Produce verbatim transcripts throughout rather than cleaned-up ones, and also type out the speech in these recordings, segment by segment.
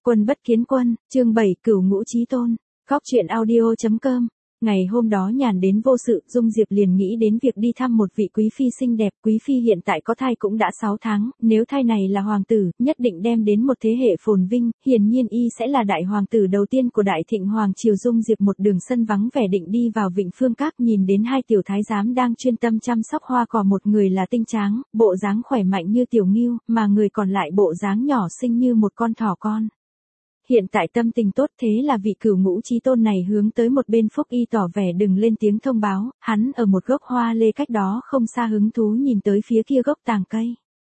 Quân bất kiến quân, chương bảy Cửu ngũ chí tôn. Góc truyện audio chấm com. Ngày hôm đó nhàn đến vô sự, Dung Diệp liền nghĩ đến việc đi thăm một vị quý phi xinh đẹp. Quý phi hiện tại có thai cũng đã sáu tháng, nếu thai này là hoàng tử, nhất định đem đến một thế hệ phồn vinh, hiển nhiên y sẽ là đại hoàng tử đầu tiên của Đại Thịnh hoàng triều. Dung Diệp một đường sân vắng vẻ định đi vào Vịnh Phương Các, nhìn đến hai tiểu thái giám đang chuyên tâm chăm sóc hoa cỏ, một người là tinh tráng, bộ dáng khỏe mạnh như tiểu ngưu, mà người còn lại bộ dáng nhỏ xinh như một con thỏ con. Hiện tại tâm tình tốt, thế là vị Cửu ngũ chí tôn này hướng tới một bên Phúc Y tỏ vẻ đừng lên tiếng thông báo, hắn ở một gốc hoa lê cách đó không xa hứng thú nhìn tới phía kia gốc tàng cây.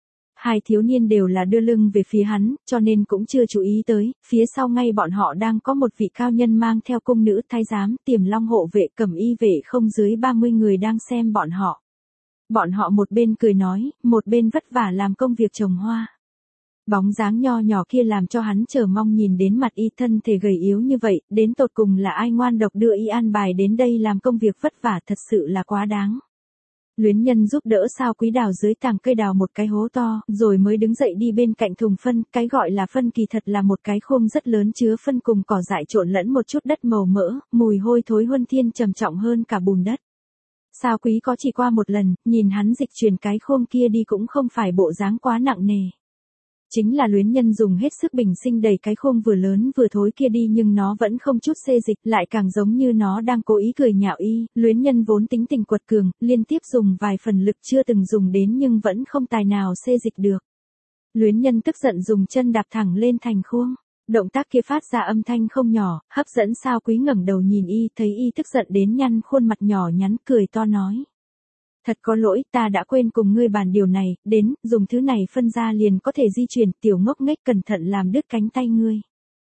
Hai thiếu niên đều là đưa lưng về phía hắn, cho nên cũng chưa chú ý tới, phía sau ngay bọn họ đang có một vị cao nhân mang theo cung nữ thái giám, Tiềm Long hộ vệ, Cẩm Y vệ không dưới ba mươi người đang xem bọn họ. Bọn họ một bên cười nói, một bên vất vả làm công việc trồng hoa. Bóng dáng nho nhỏ kia làm cho hắn chờ mong nhìn đến mặt y, thân thể gầy yếu như vậy, đến tột cùng là ai ngoan độc đưa y an bài đến đây làm công việc vất vả, thật sự là quá đáng. Luyến Nhân giúp đỡ Sao Quý đào dưới tàng cây đào một cái hố to, rồi mới đứng dậy đi bên cạnh thùng phân, cái gọi là phân kỳ thật là một cái khung rất lớn chứa phân cùng cỏ dại trộn lẫn một chút đất màu mỡ, mùi hôi thối huân thiên trầm trọng hơn cả bùn đất. Sao Quý có chỉ qua một lần, nhìn hắn dịch chuyển cái khung kia đi cũng không phải bộ dáng quá nặng nề. Chính là Luyến Nhân dùng hết sức bình sinh đẩy cái khung vừa lớn vừa thối kia đi, nhưng nó vẫn không chút xê dịch, lại càng giống như nó đang cố ý cười nhạo y. Luyến Nhân vốn tính tình quật cường, liên tiếp dùng vài phần lực chưa từng dùng đến nhưng vẫn không tài nào xê dịch được. Luyến Nhân tức giận dùng chân đạp thẳng lên thành khuôn. Động tác kia phát ra âm thanh không nhỏ, hấp dẫn Sao Quý ngẩng đầu nhìn y, thấy y tức giận đến nhăn khuôn mặt nhỏ nhắn, cười to nói. Thật có lỗi, ta đã quên cùng ngươi bàn điều này, đến, dùng thứ này phân ra liền có thể di chuyển, tiểu ngốc nghếch cẩn thận làm đứt cánh tay ngươi.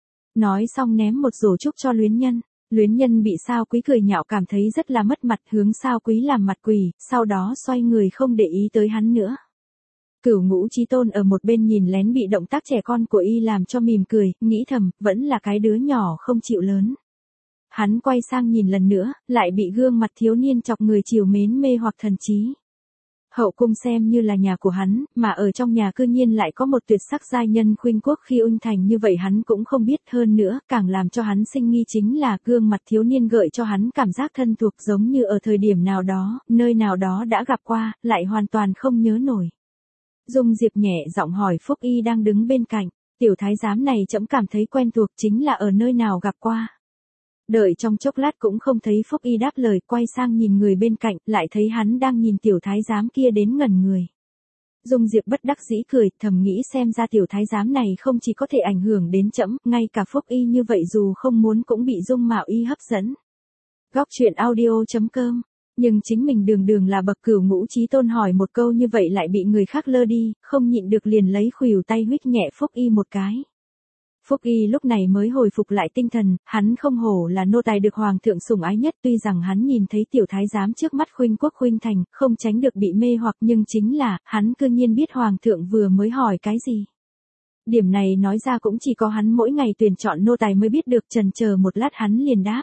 Nói xong ném một rổ trúc cho Luyến Nhân. Luyến Nhân bị Sao Quý cười nhạo cảm thấy rất là mất mặt, hướng Sao Quý làm mặt quỳ, sau đó xoay người không để ý tới hắn nữa. Cửu ngũ chí tôn ở một bên nhìn lén bị động tác trẻ con của y làm cho mỉm cười, nghĩ thầm, vẫn là cái đứa nhỏ không chịu lớn. Hắn quay sang nhìn lần nữa, lại bị gương mặt thiếu niên chọc người chiều mến mê hoặc thần trí. Hậu cung xem như là nhà của hắn, mà ở trong nhà cư nhiên lại có một tuyệt sắc giai nhân khuynh quốc khi ung thành như vậy hắn cũng không biết. Hơn nữa, càng làm cho hắn sinh nghi chính là gương mặt thiếu niên gợi cho hắn cảm giác thân thuộc, giống như ở thời điểm nào đó, nơi nào đó đã gặp qua, lại hoàn toàn không nhớ nổi. Dung Diệp nhẹ giọng hỏi Phúc Y đang đứng bên cạnh, tiểu thái giám này trẫm cảm thấy quen thuộc, chính là ở nơi nào gặp qua. Đợi trong chốc lát cũng không thấy Phúc Y đáp lời, quay sang nhìn người bên cạnh, lại thấy hắn đang nhìn tiểu thái giám kia đến ngẩn người. Dung Diệp bất đắc dĩ cười, thầm nghĩ xem ra tiểu thái giám này không chỉ có thể ảnh hưởng đến trẫm, ngay cả Phúc Y như vậy dù không muốn cũng bị dung mạo y hấp dẫn. Góc truyện audio chấm com. Nhưng chính mình đường đường là bậc Cửu ngũ chí tôn hỏi một câu như vậy lại bị người khác lơ đi, không nhịn được liền lấy khuỷu tay huých nhẹ Phúc Y một cái. Phúc Y lúc này mới hồi phục lại tinh thần, hắn không hổ là nô tài được hoàng thượng sủng ái nhất, tuy rằng hắn nhìn thấy tiểu thái giám trước mắt khuynh quốc khuynh thành, không tránh được bị mê hoặc, nhưng chính là, hắn cư nhiên biết hoàng thượng vừa mới hỏi cái gì. Điểm này nói ra cũng chỉ có hắn mỗi ngày tuyển chọn nô tài mới biết được, chần chờ một lát hắn liền đáp.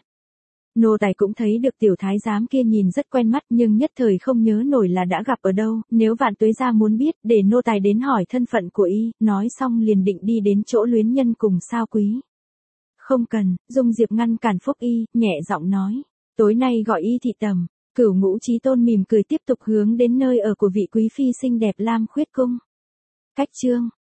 Nô tài cũng thấy được tiểu thái giám kia nhìn rất quen mắt nhưng nhất thời không nhớ nổi là đã gặp ở đâu, nếu Vạn Tuế gia muốn biết, để nô tài đến hỏi thân phận của y, nói xong liền định đi đến chỗ Luyến Nhân cùng Sao Quý. Không cần, Dung Diệp ngăn cản Phúc Y, nhẹ giọng nói, tối nay gọi y thị tầm. Cửu ngũ chí tôn mỉm cười tiếp tục hướng đến nơi ở của vị quý phi xinh đẹp Lam Khuyết Cung. Cách chương